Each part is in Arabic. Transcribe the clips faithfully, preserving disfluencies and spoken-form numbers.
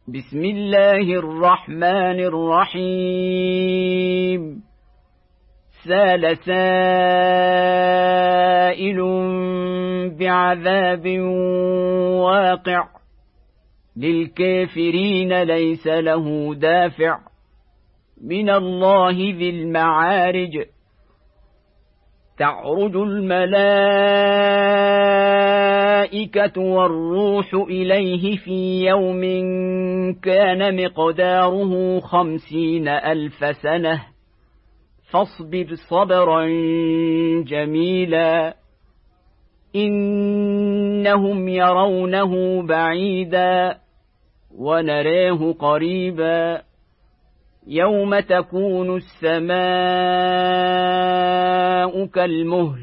بسم الله الرحمن الرحيم سأل سائل بعذاب واقع للكافرين ليس له دافع من الله ذي المعارج تعرج الملائكة والروح إليه في يوم كان مقداره خمسين ألف سنة فاصبر صبرا جميلا إنهم يرونه بعيدا ونراه قريبا يوم تكون السماء كالمهل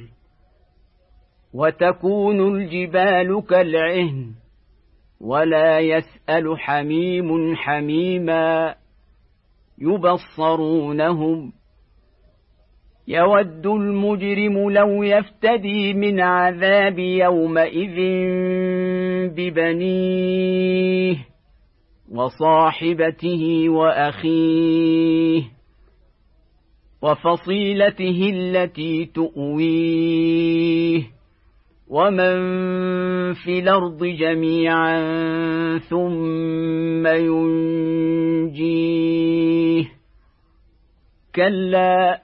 وتكون الجبال كالعهن ولا يسأل حميم حميما يبصرونهم يود المجرم لو يفتدي من عذاب يومئذ ببنيه وصاحبته وأخيه وفصيلته التي تؤويه ومن في الأرض جميعا ثم ينجيه كلا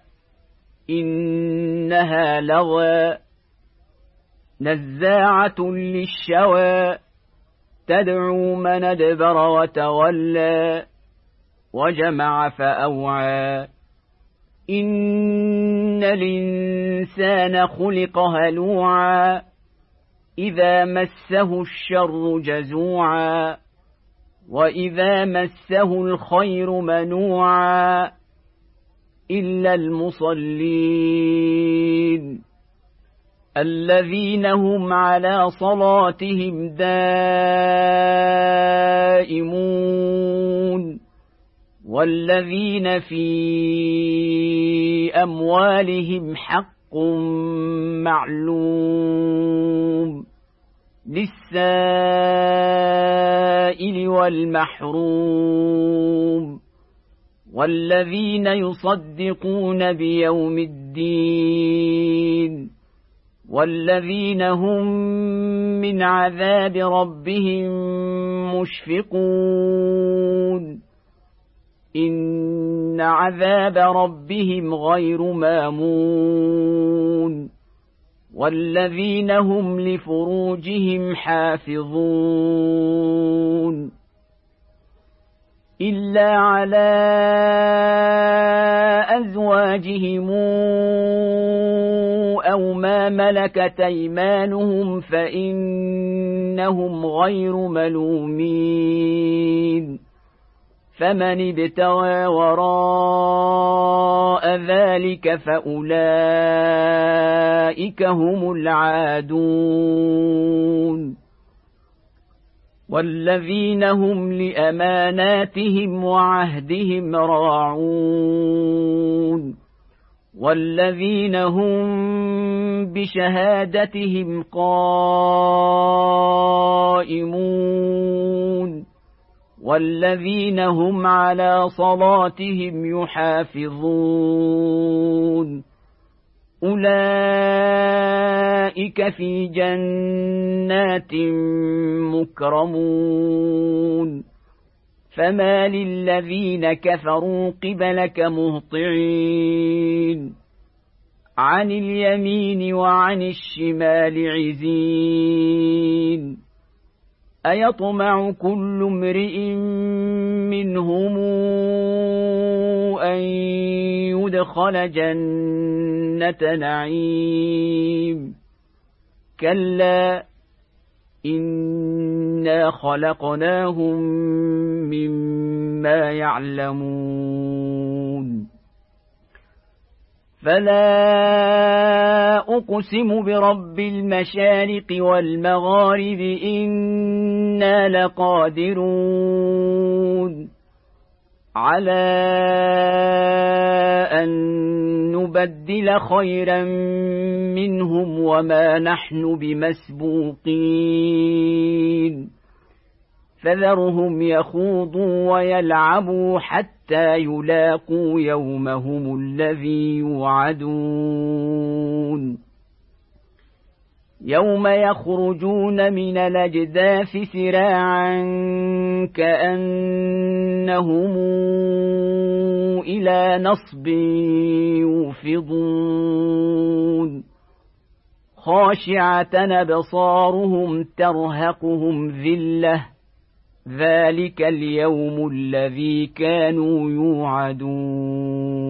إنها لظى نزاعة للشوى تدعو من أدبر وتولى وجمع فأوعى إن الإنسان خلق هلوعا إذا مسه الشر جزوعا وإذا مسه الخير منوعا إلا المصلين الذين هم على صلاتهم دائمون والذين في أموالهم حق معلوم للسائل والمحروم والذين يصدقون بيوم الدين والذين هم من عذاب ربهم مشفقون إن عذاب ربهم غير مامون والذين هم لفروجهم حافظون إلا على أزواجهم أو ما ملكت أيمانهم فإنهم غير ملومين فمن ابتغى وراء ذلك فأولئك هم العادون والذين هم لأماناتهم وعهدهم راعون والذين هم بشهادتهم قائمون والذين هم على صلاتهم يحافظون أولئك في جنات مكرمون فما للذين كفروا قبلك مهطعين عن اليمين وعن الشمال عزين أيطمع كل امرئ منهم أن يدخل جنة نعيم كلا إنا خلقناهم مما يعلمون فلا أقسم برب المشارق والمغارب إنا لقادرون على أن نبدل خيرا منهم وما نحن بمسبوقين فذرهم يخوضوا ويلعبوا حتى يلاقوا يومهم الذي يوعدون يوم يخرجون من الأجداث سراعا كأنهم إلى نصب يوفضون خاشعة أبصارهم ترهقهم ذلة ذلك اليوم الذي كانوا يوعدون